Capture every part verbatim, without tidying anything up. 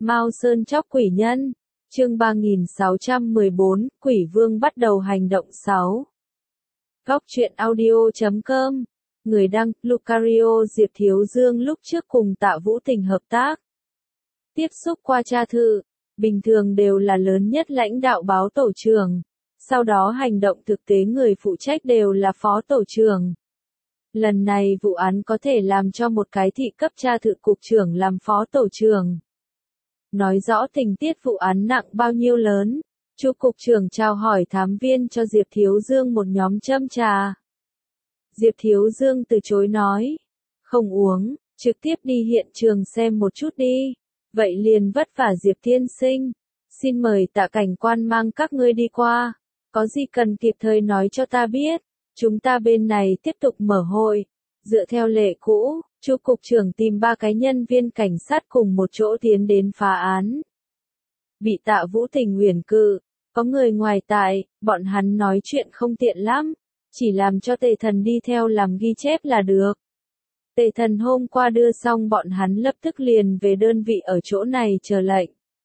Mao Sơn chóc quỷ nhân, chương ba nghìn sáu trăm mười bốn, Quỷ Vương bắt đầu hành động sáu. Góc truyện audio chấm com, người đăng, Lucario Diệp Thiếu Dương lúc trước cùng Tạ Vũ Tình hợp tác. Tiếp xúc qua tra thư, bình thường đều là lớn nhất lãnh đạo báo tổ trưởng, sau đó hành động thực tế người phụ trách đều là phó tổ trưởng. Lần này vụ án có thể làm cho một cái thị cấp tra thư cục trưởng làm phó tổ trưởng. Nói rõ tình tiết vụ án nặng bao nhiêu lớn, Chu cục trưởng chào hỏi thám viên cho Diệp Thiếu Dương một nhóm châm trà. Diệp Thiếu Dương từ chối nói, không uống, trực tiếp đi hiện trường xem một chút đi. Vậy liền vất vả Diệp tiên sinh, xin mời Tạ cảnh quan mang các ngươi đi qua, có gì cần kịp thời nói cho ta biết, chúng ta bên này tiếp tục mở hội. Dựa theo lệ cũ, Chu cục trưởng tìm ba cái nhân viên cảnh sát cùng một chỗ tiến đến phá án. Bị Tạ Vũ Tình huyền cự, có người ngoài tại, bọn hắn nói chuyện không tiện lắm, chỉ làm cho Tề Thần đi theo làm ghi chép là được. Tề Thần hôm qua đưa xong bọn hắn lập tức liền về đơn vị ở chỗ này chờ lệnh.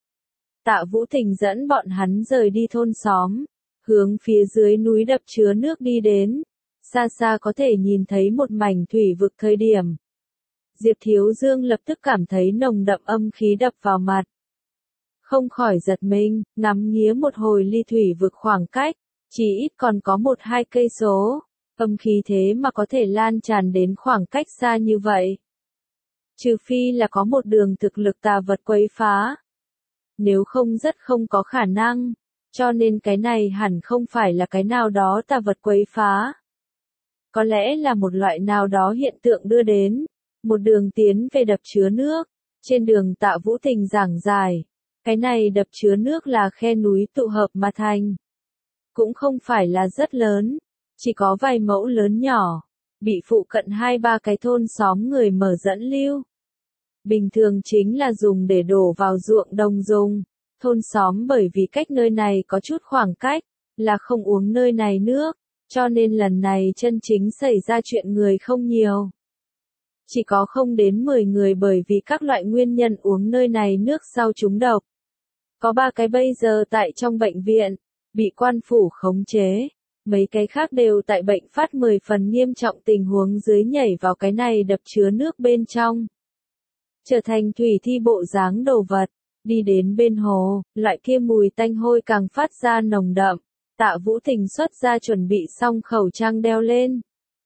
Tạ Vũ Tình dẫn bọn hắn rời đi thôn xóm, hướng phía dưới núi đập chứa nước đi đến. Xa xa có thể nhìn thấy một mảnh thủy vực thời điểm. Diệp Thiếu Dương lập tức cảm thấy nồng đậm âm khí đập vào mặt. Không khỏi giật mình, ngắm nghía một hồi ly thủy vực khoảng cách, chỉ ít còn có một hai cây số. Âm khí thế mà có thể lan tràn đến khoảng cách xa như vậy. Trừ phi là có một đường thực lực tà vật quấy phá. Nếu không rất không có khả năng, cho nên cái này hẳn không phải là cái nào đó tà vật quấy phá. Có lẽ là một loại nào đó hiện tượng đưa đến, một đường tiến về đập chứa nước, trên đường Tạ Vũ Tình giảng giải, cái này đập chứa nước là khe núi tụ hợp mà thành. Cũng không phải là rất lớn, chỉ có vài mẫu lớn nhỏ, bị phụ cận hai ba cái thôn xóm người mở dẫn lưu. Bình thường chính là dùng để đổ vào ruộng đồng dùng, thôn xóm bởi vì cách nơi này có chút khoảng cách, là không uống nơi này nước. Cho nên lần này chân chính xảy ra chuyện người không nhiều. Chỉ có không đến mười người bởi vì các loại nguyên nhân uống nơi này nước sau trúng độc. Có ba cái bây giờ tại trong bệnh viện, bị quan phủ khống chế. Mấy cái khác đều tại bệnh phát mười phần nghiêm trọng tình huống dưới nhảy vào cái này đập chứa nước bên trong. Trở thành thủy thi bộ dáng đồ vật, đi đến bên hồ, loại kia mùi tanh hôi càng phát ra nồng đậm. Tạ Vũ Tình xuất ra chuẩn bị xong khẩu trang đeo lên.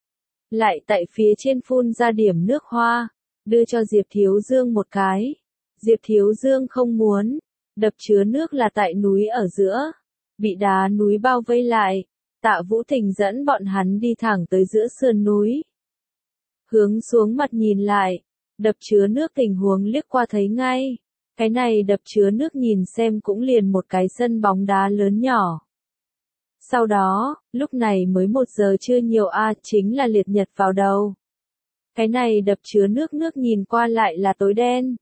Lại tại phía trên phun ra điểm nước hoa, đưa cho Diệp Thiếu Dương một cái. Diệp Thiếu Dương không muốn, đập chứa nước là tại núi ở giữa, bị đá núi bao vây lại. Tạ Vũ Tình dẫn bọn hắn đi thẳng tới giữa sườn núi. Hướng xuống mặt nhìn lại, đập chứa nước tình huống liếc qua thấy ngay. Cái này đập chứa nước nhìn xem cũng liền một cái sân bóng đá lớn nhỏ. Sau đó, lúc này mới một giờ chưa nhiều a à, chính là liệt nhật vào đầu. Cái này đập chứa nước nước nhìn qua lại là tối đen.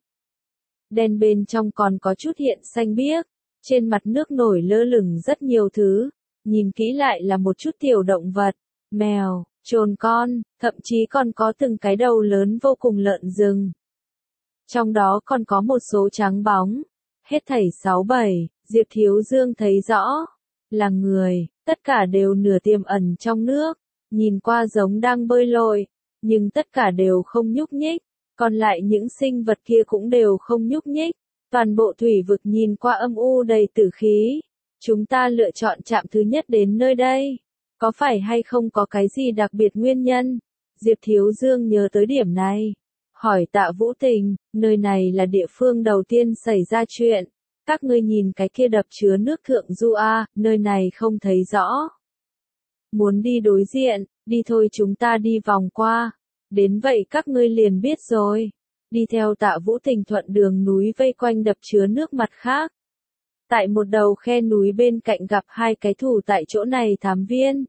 Đen bên trong còn có chút hiện xanh biếc, trên mặt nước nổi lơ lửng rất nhiều thứ, nhìn kỹ lại là một chút tiểu động vật, mèo, trồn con, thậm chí còn có từng cái đầu lớn vô cùng lợn rừng. Trong đó còn có một số trắng bóng, hết thảy sáu bảy, Diệp Thiếu Dương thấy rõ. Là người, tất cả đều nửa tiềm ẩn trong nước, nhìn qua giống đang bơi lội, nhưng tất cả đều không nhúc nhích, còn lại những sinh vật kia cũng đều không nhúc nhích, toàn bộ thủy vực nhìn qua âm u đầy tử khí. Chúng ta lựa chọn trạm thứ nhất đến nơi đây, có phải hay không có cái gì đặc biệt nguyên nhân? Diệp Thiếu Dương nhớ tới điểm này, hỏi Tạ Vũ Tình, nơi này là địa phương đầu tiên xảy ra chuyện. Các ngươi nhìn cái kia đập chứa nước thượng du a, nơi này không thấy rõ. Muốn đi đối diện, đi thôi chúng ta đi vòng qua. Đến vậy các ngươi liền biết rồi. Đi theo Tạ Vũ Tình thuận đường núi vây quanh đập chứa nước mặt khác. Tại một đầu khe núi bên cạnh gặp hai cái thủ tại chỗ này thám viên.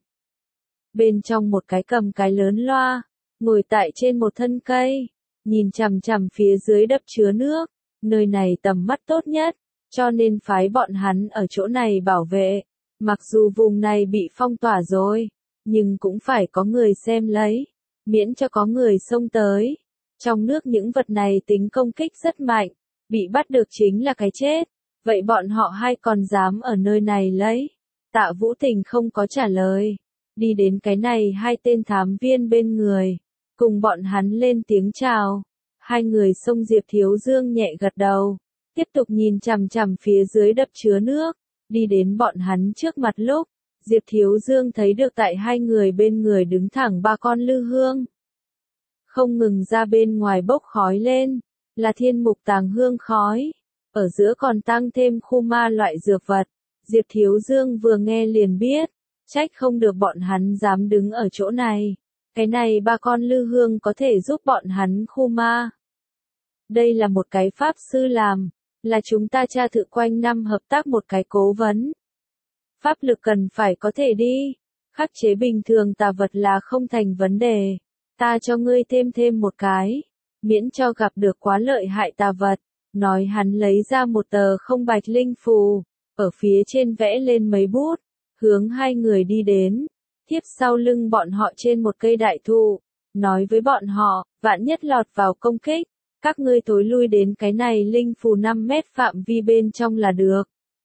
Bên trong một cái cầm cái lớn loa, ngồi tại trên một thân cây, nhìn chằm chằm phía dưới đập chứa nước. Nơi này tầm mắt tốt nhất. Cho nên phái bọn hắn ở chỗ này bảo vệ, mặc dù vùng này bị phong tỏa rồi, nhưng cũng phải có người xem lấy, miễn cho có người xông tới. Trong nước những vật này tính công kích rất mạnh, bị bắt được chính là cái chết. Vậy bọn họ hai còn dám ở nơi này lấy? Tạ Vũ Tình không có trả lời. Đi đến cái này hai tên thám viên bên người. Cùng bọn hắn lên tiếng chào. Hai người xông Diệp Thiếu Dương nhẹ gật đầu. Tiếp tục nhìn chằm chằm phía dưới đập chứa nước. Đi đến bọn hắn trước mặt lúc. Diệp Thiếu Dương thấy được tại hai người bên người đứng thẳng ba con lư hương. Không ngừng ra bên ngoài bốc khói lên. Là thiên mục tàng hương khói. Ở giữa còn tăng thêm khu ma loại dược vật. Diệp Thiếu Dương vừa nghe liền biết. Trách không được bọn hắn dám đứng ở chỗ này. Cái này ba con lư hương có thể giúp bọn hắn khu ma. Đây là một cái pháp sư làm. Là chúng ta tra thử quanh năm hợp tác một cái cố vấn. Pháp lực cần phải có thể đi. Khắc chế bình thường tà vật là không thành vấn đề. Ta cho ngươi thêm thêm một cái. Miễn cho gặp được quá lợi hại tà vật. Nói hắn lấy ra một tờ không bạch linh phù. Ở phía trên vẽ lên mấy bút. Hướng hai người đi đến. Tiếp sau lưng bọn họ trên một cây đại thụ. Nói với bọn họ, vạn nhất lọt vào công kích. Các ngươi thối lui đến cái này linh phù năm mét phạm vi bên trong là được.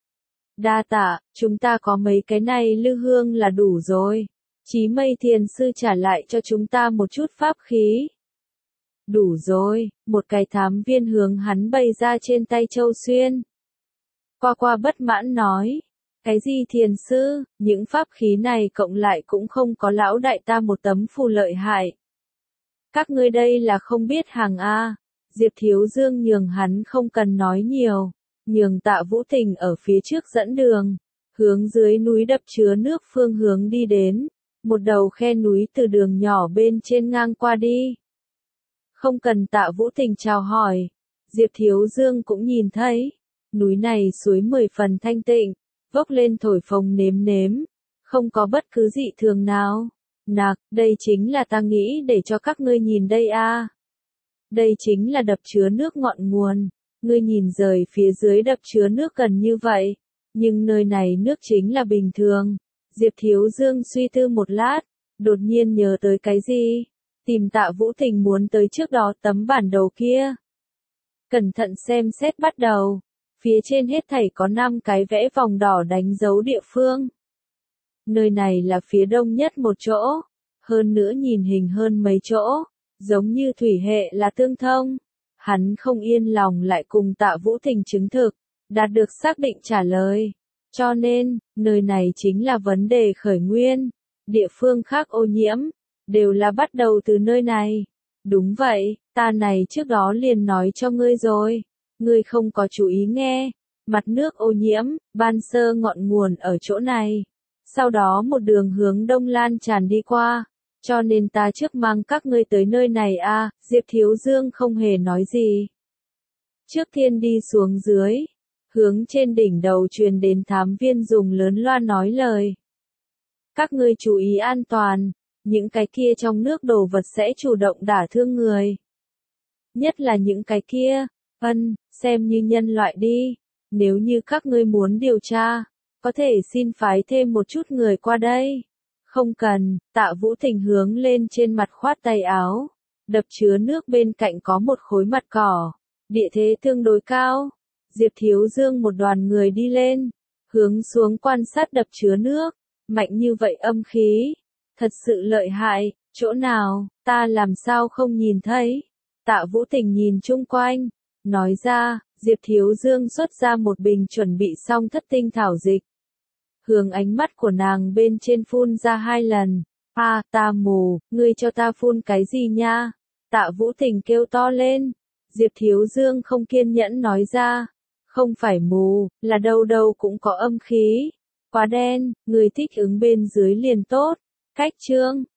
Đa tạ, chúng ta có mấy cái này lư hương là đủ rồi. Chí Mây Thiền Sư trả lại cho chúng ta một chút pháp khí. Đủ rồi, một cái thám viên hướng hắn bày ra trên tay Châu Xuyên. Qua qua bất mãn nói. Cái gì thiền sư, những pháp khí này cộng lại cũng không có lão đại ta một tấm phù lợi hại. Các ngươi đây là không biết hàng A. Diệp Thiếu Dương nhường hắn không cần nói nhiều. Nhường Tạ Vũ Tình ở phía trước dẫn đường. Hướng dưới núi đập chứa nước phương hướng đi đến. Một đầu khe núi từ đường nhỏ bên trên ngang qua đi. Không cần Tạ Vũ Tình chào hỏi. Diệp Thiếu Dương cũng nhìn thấy. Núi này suối mười phần thanh tịnh. Vốc lên thổi phồng nếm nếm. Không có bất cứ dị thường nào. Nạc, đây chính là ta nghĩ để cho các ngươi nhìn đây a. Đây chính là đập chứa nước ngọn nguồn. Ngươi nhìn rời phía dưới đập chứa nước gần như vậy. Nhưng nơi này nước chính là bình thường. Diệp Thiếu Dương suy tư một lát. Đột nhiên nhớ tới cái gì? Tìm Tạ Vũ Tình muốn tới trước đó tấm bản đồ kia. Cẩn thận xem xét bắt đầu. Phía trên hết thảy có năm cái vẽ vòng đỏ đánh dấu địa phương. Nơi này là phía đông nhất một chỗ. Hơn nữa nhìn hình hơn mấy chỗ. Giống như thủy hệ là tương thông. Hắn không yên lòng lại cùng Tạ Vũ Tình chứng thực. Đạt được xác định trả lời. Cho nên, nơi này chính là vấn đề khởi nguyên. Địa phương khác ô nhiễm. Đều là bắt đầu từ nơi này. Đúng vậy, ta này trước đó liền nói cho ngươi rồi. Ngươi không có chú ý nghe. Mặt nước ô nhiễm, ban sơ ngọn nguồn ở chỗ này. Sau đó một đường hướng đông lan tràn đi qua. Cho nên ta trước mang các ngươi tới nơi này a. À, Diệp Thiếu Dương không hề nói gì. Trước tiên đi xuống dưới. Hướng trên đỉnh đầu truyền đến thám viên dùng lớn loa nói lời. Các ngươi chú ý an toàn. Những cái kia trong nước đồ vật sẽ chủ động đả thương người. Nhất là những cái kia. Ân, xem như nhân loại đi. Nếu như các ngươi muốn điều tra, có thể xin phái thêm một chút người qua đây. Không cần, Tạ Vũ Tình hướng lên trên mặt khoát tay áo. Đập chứa nước bên cạnh có một khối mặt cỏ. Địa thế tương đối cao. Diệp Thiếu Dương một đoàn người đi lên. Hướng xuống quan sát đập chứa nước. Mạnh như vậy âm khí. Thật sự lợi hại. Chỗ nào, ta làm sao không nhìn thấy. Tạ Vũ Tình nhìn chung quanh. Nói ra, Diệp Thiếu Dương xuất ra một bình chuẩn bị xong thất tinh thảo dịch. Hướng ánh mắt của nàng bên trên phun ra hai lần. À, ta mù, ngươi cho ta phun cái gì nha? Tạ Vũ Tình kêu to lên. Diệp Thiếu Dương không kiên nhẫn nói ra. Không phải mù, là đâu đâu cũng có âm khí. Quá đen, người thích ứng bên dưới liền tốt. Cách chương.